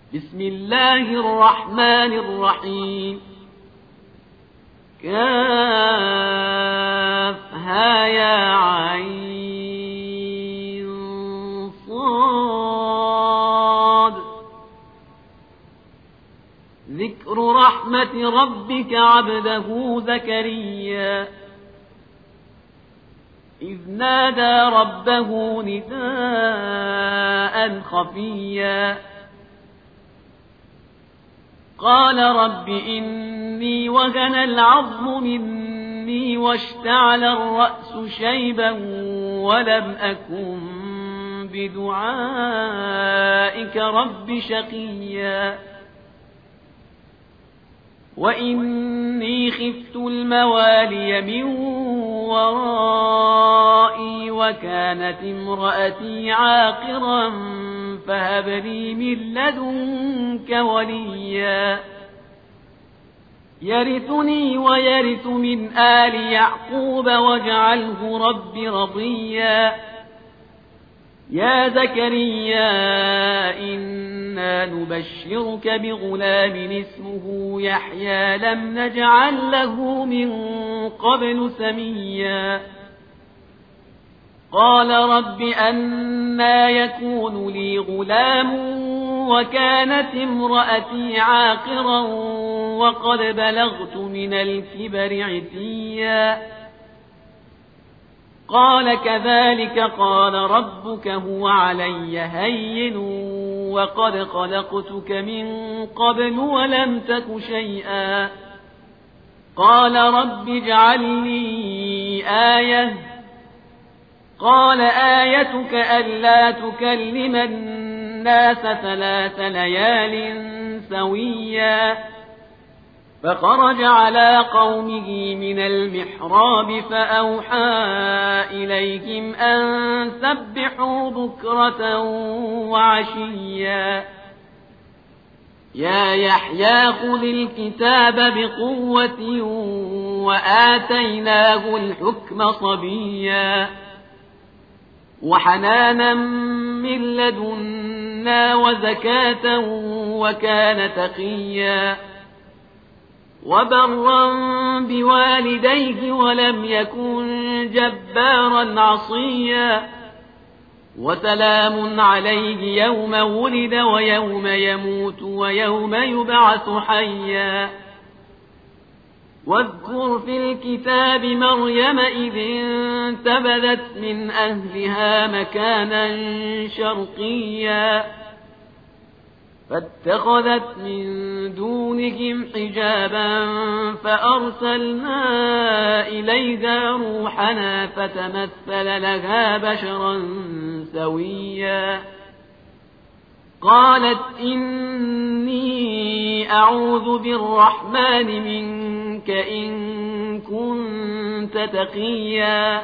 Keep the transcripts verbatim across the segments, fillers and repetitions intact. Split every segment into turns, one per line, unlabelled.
بسم الله الرحمن الرحيم كافها يا عين صاد ذكر رحمة ربك عبده زكريا إذ نادى ربه نداء خفيا قال رب إني وهن العظم مني واشتعل الرأس شيبا ولم أكن بدعائك رب شقيا وإني خفت الموالي من ورائي وكانت امرأتي عاقرا فهب لي من لدنك وليا يرثني ويرث من آل يعقوب واجعله رب رضيا يا زكريا إنا نبشرك بغلام اسمه يحيى لم نجعل له من قبل سميا قال رب أنى يكون لي غلام وكانت امرأتي عاقرا وقد بلغت من الكبر عتيا قال كذلك قال ربك هو علي هين وقد خلقتك من قبل ولم تك شيئا قال رب اجعل لي آية قال آيتك ألا تكلم الناس ثلاث ليال سويا فخرج على قومه من المحراب فأوحى إليهم أن سبحوا بكرة وعشيا يا يحيى خذ الكتاب بقوة وآتيناه الحكم صبيا وحنانا من لدنا وزكاة وكان تقيا وبرا بوالديه ولم يكن جبارا عصيا وسلام عليه يوم ولد ويوم يموت ويوم يبعث حيا واذكر في الكتاب مريم إذ انتبذت من أهلها مكانا شرقيا فاتخذت من دونهم حجابا فأرسلنا إليها روحنا فتمثل لها بشرا سويا قالت إني أعوذ بالرحمن منك إن كنت تقيا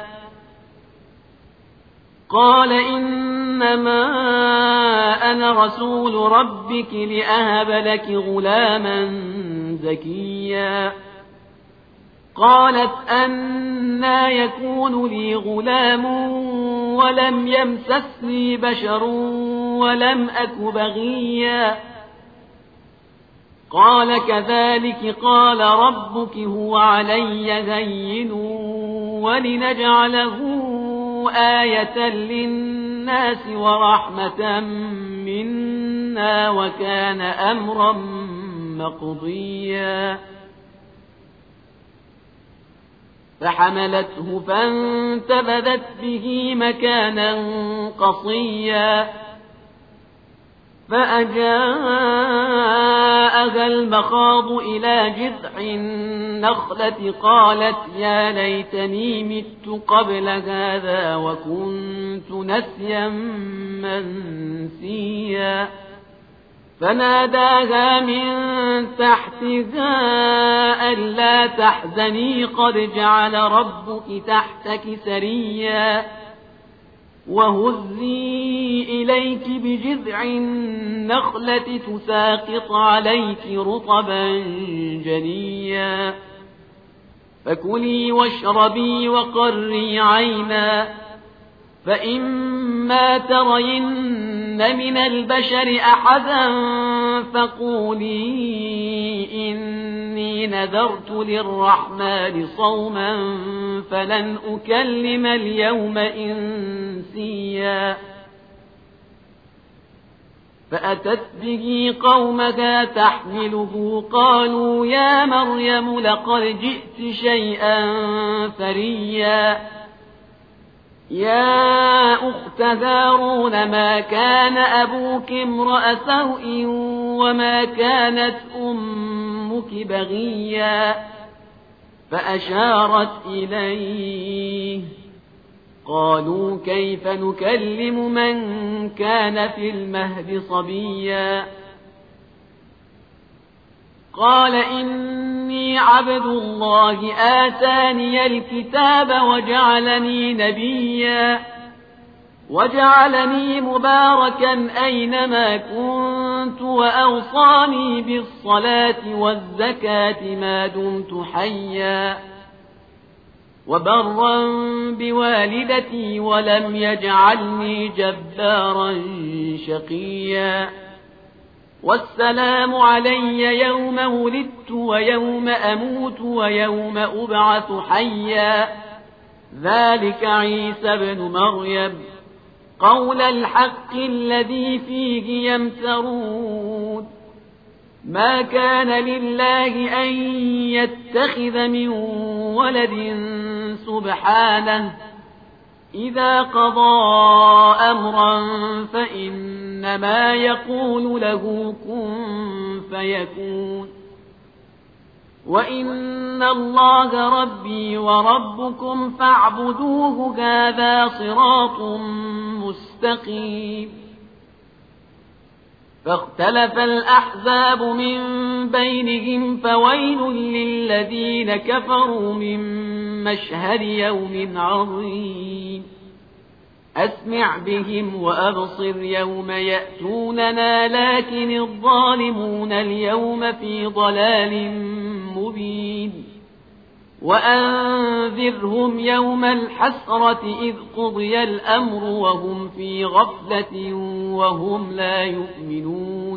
قال إنما أنا رسول ربك لأهب لك غلاما زكيا قالت أنى يكون لي غلام ولم يمسسني بشر ولم أك بغيا قال كذلك قال ربك هو علي هين ولنجعله آية للناس ورحمة منا وكان أمرا مقضيا فحملته فانتبذت به مكانا قصيا فأجاءها المخاض إلى جذع النخلة قالت يا ليتني مت قبل هذا وكنت نسيا منسيا فناداها من تحتها ألا تحزني قد جعل ربك تحتك سريا وهزي إليك بجذع النخلة تساقط عليك رطبا جنيا فكلي واشربي وقري عينا فإما ترين من البشر أحدا فقولي إني نذرت للرحمن صوما فلن أكلم اليوم إنسيا فأتت به قومها تحمله قالوا يا مريم لقد جئت شيئا فريا يا أخت هارون ما كان أبوك امرأ سوء وما كانت أمك بغيا فأشارت إليه قالوا كيف نكلم من كان في المهد صبيا قال إني عبد الله آتاني الكتاب وجعلني نبيا وجعلني مباركا أينما كنت وأوصاني بالصلاة والزكاة ما دمت حيا وبرا بوالدتي ولم يجعلني جبارا شقيا والسلام علي يوم ولدت ويوم أموت ويوم أبعث حيا ذلك عيسى بن مريم قول الحق الذي فيه يمترون ما كان لله أن يتخذ من ولد سبحانه إذا قضى أمرا فإنما يقول له كن فيكون وإن الله ربي وربكم فاعبدوه هذا صراط مستقيم فاختلف الأحزاب من بينهم فويل للذين كفروا من مشهد يوم عظيم أسمع بهم وأبصر يوم يأتوننا لكن الظالمون اليوم في ضلال مبين وأنذرهم يوم الحسرة إذ قضي الأمر وهم في غفلة وهم لا يؤمنون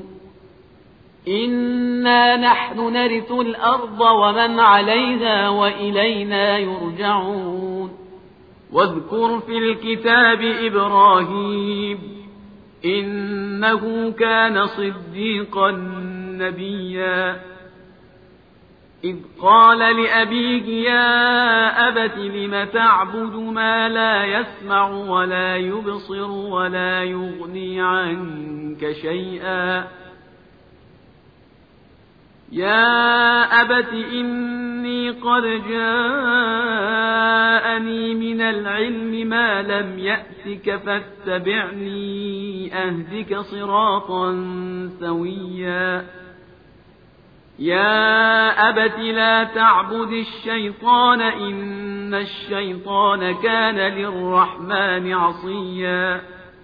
إنا نحن نرث الأرض ومن عليها وإلينا يرجعون واذكر في الكتاب إبراهيم إنه كان صديقا نبيا إذ قال لأبيه يا أبت لم تعبد ما لا يسمع ولا يبصر ولا يغني عنك شيئا يا أبت إني قد جاءني من العلم ما لم يأتك فاتبعني أهدك صراطا سويا يا أبت لا تعبد الشيطان إن الشيطان كان للرحمن عصيا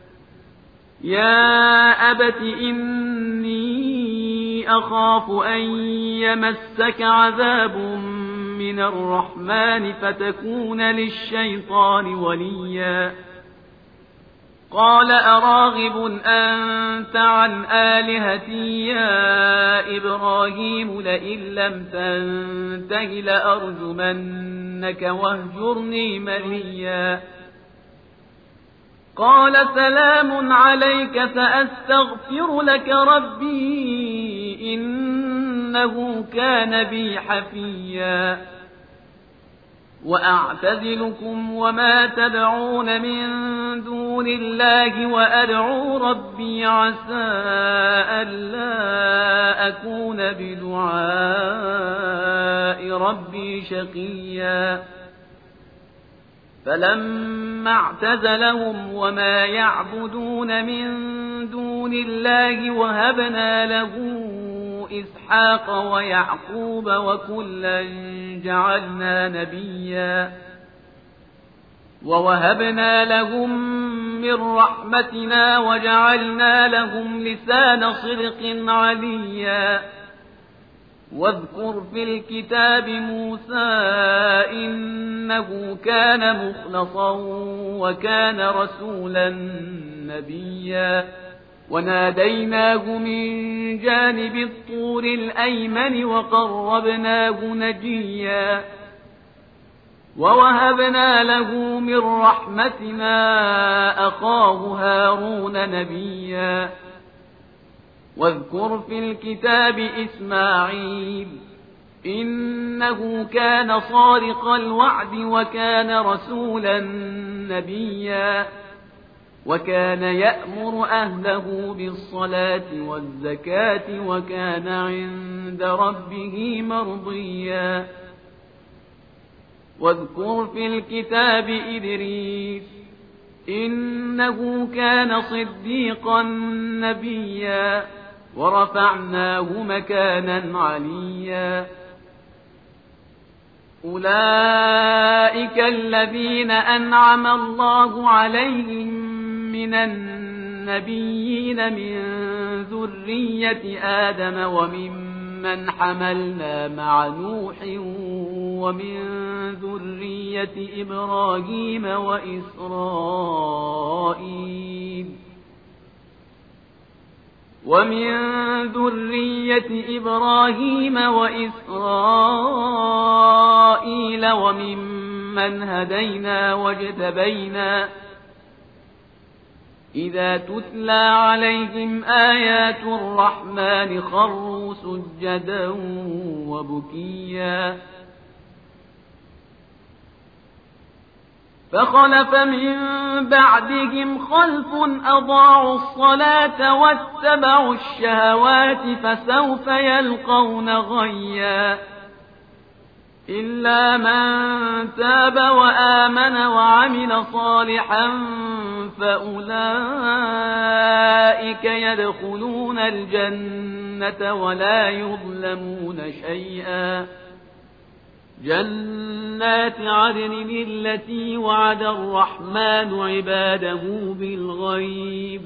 يا أبت إني أخاف أن يمسك عذاب من الرحمن فتكون للشيطان وليا قال أراغب أنت عن آلهتي يا إبراهيم لئن لم تنته لأرجمنك واهجرني مليا قال سلام عليك سأستغفر لك ربي إنه كان بي حفيا وأعتزلكم وما تدعون من دون الله وأدعو ربي عسى ألا أكون بدعاء ربي شقيا فلما اعتزلهم وما يعبدون من دون الله وهبنا له إسحاق ويعقوب وكلا جعلنا نبيا ووهبنا لهم من رحمتنا وجعلنا لهم لسان صدق عليا واذكر في الكتاب موسى إنه كان مخلصا وكان رسولا نبيا وناديناه من جانب الطور الأيمن وقربناه نجيا ووهبنا له من رحمتنا أخاه هارون نبيا واذكر في الكتاب إسماعيل إنه كان صادق الوعد وكان رسولا نبيا وكان يأمر أهله بالصلاة والزكاة وكان عند ربه مرضيا واذكر في الكتاب إدريس إنه كان صديقا نبيا ورفعناه مكانا عليا أولئك الذين أنعم الله عليهم من النبيين من ذرية آدم وممن حملنا مع نوح ومن ذرية إبراهيم وإسرائيل ومن ذرية إبراهيم وإسرائيل وممن هدينا واجتبينا إذا تتلى عليهم آيات الرحمن خروا سجدا وبكيا فخلف من بعدهم خلف أضاعوا الصلاة واتبعوا الشهوات فسوف يلقون غيا إلا من تاب وآمن وعمل صالحا فأولئك يدخلون الجنة ولا يظلمون شيئا جنات عدن التي وعد الرحمن عباده بالغيب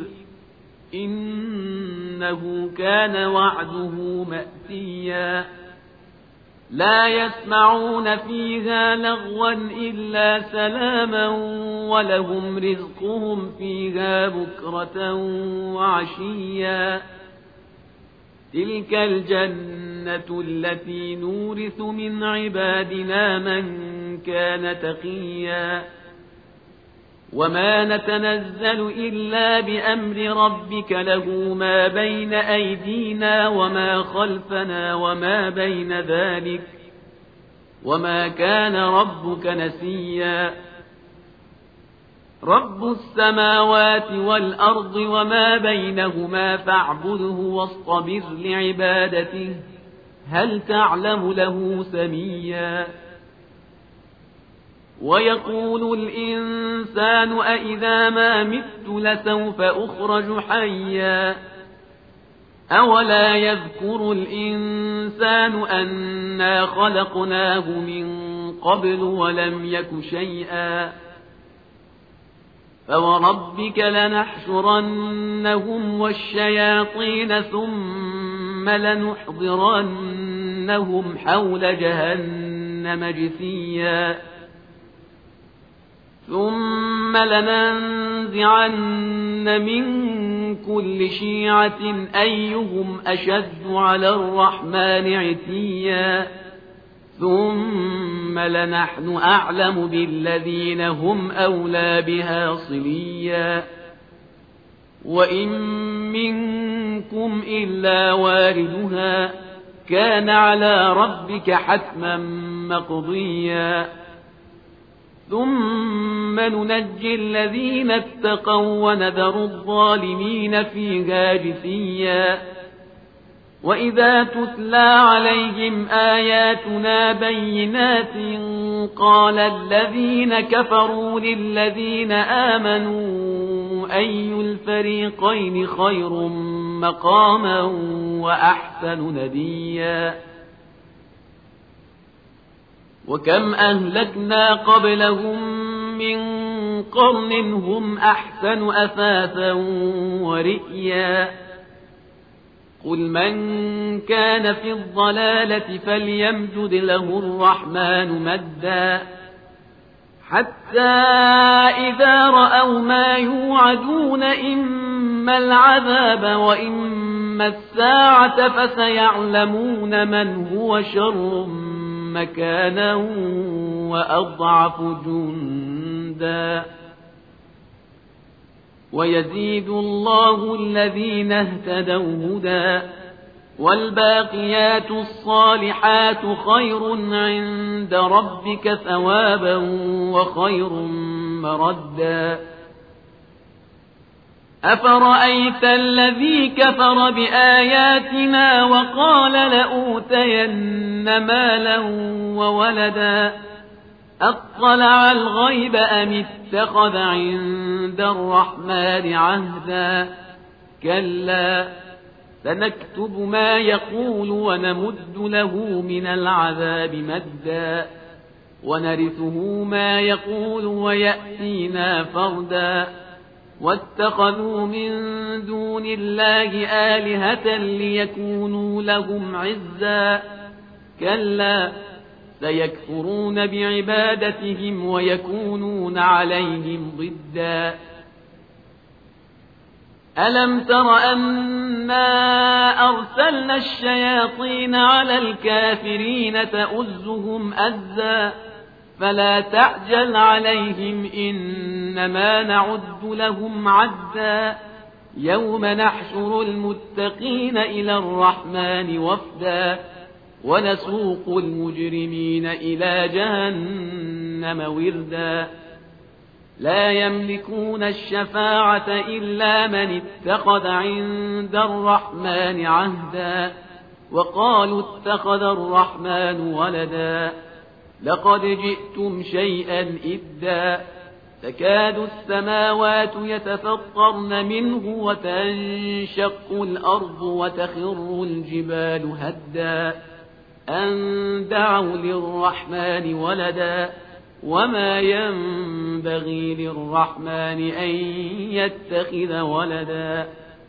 إنه كان وعده مأتيا لا يسمعون فيها لغوا إلا سلاما ولهم رزقهم فيها بكرة وعشيا تلك الجنة التي نورث من عبادنا من كان تقيا وما نتنزل إلا بأمر ربك له ما بين أيدينا وما خلفنا وما بين ذلك وما كان ربك نسيا رب السماوات والأرض وما بينهما فاعبده واصطبر لعبادته هل تعلم له سميا ويقول الإنسان أإذا ما مت لسوف أخرج حيا أولا يذكر الإنسان أنا خلقناه من قبل ولم يك شيئا فوربك لنحشرنهم والشياطين ثم لنحضرنهم حول جهنم جثيا ثم لننزعن من كل شيعة أيهم أشد على الرحمن عتيا ثم لنحن أعلم بالذين هم أولى بها صليا وإن منكم إلا واردها كان على ربك حتما مقضيا ثم ننجي الذين اتقوا ونذر الظالمين فيها جثيا وإذا تتلى عليهم آياتنا بينات قال الذين كفروا للذين آمنوا أي الفريقين خير مقاما وأحسن نديا وكم أهلكنا قبلهم من قرن هم أحسن أثاثا ورئيا قل من كان في الضلالة فليمدد له الرحمن مدا حتى إذا رأوا ما يوعدون إما إما العذاب وإما الساعة فسيعلمون من هو شر مكانا وأضعف جندا ويزيد الله الذين اهتدوا هدى والباقيات الصالحات خير عند ربك ثوابا وخير مردا أفرأيت الذي كفر بآياتنا وقال لأوتين مالا وولدا أطلع الغيب أم اتخذ عند الرحمن عهدا كلا سنكتب ما يقول ونمد له من العذاب مدا ونرثه ما يقول ويأتينا فردا واتخذوا من دون الله آلهة ليكونوا لهم عزا كلا سيكفرون بعبادتهم ويكونون عليهم ضدا ألم تر أنا أرسلنا الشياطين على الكافرين تؤزهم أزا فلا تعجل عليهم إنما نعد لهم عدا يوم نحشر المتقين إلى الرحمن وفدا ونسوق المجرمين إلى جهنم وردا لا يملكون الشفاعة إلا من اتخذ عند الرحمن عهدا وقالوا اتخذ الرحمن ولدا لقد جئتم شيئا إدا تكاد السماوات يتفطرن منه وتنشق الأرض وتخر الجبال هدا أن دعوا للرحمن ولدا وما ينبغي للرحمن أن يتخذ ولدا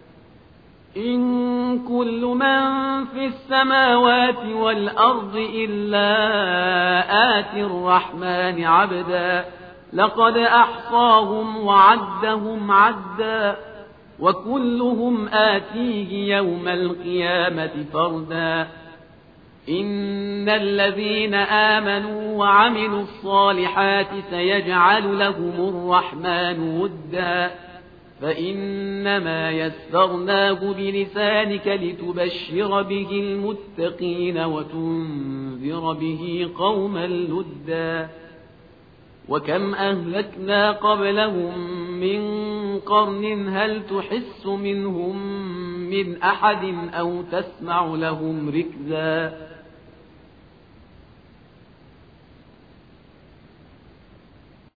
إن كل من في السماوات والأرض إلا آتي الرحمن عبدا لقد أحصاهم وعدهم عدا وكلهم آتيه يوم القيامة فردا إن الذين آمنوا وعملوا الصالحات سيجعل لهم الرحمن ودا فإنما يسرناه بلسانك لتبشر به المتقين وتنذر به قوما لدا وكم أهلكنا قبلهم من قرن هل تحس منهم من أحد أو تسمع لهم ركزا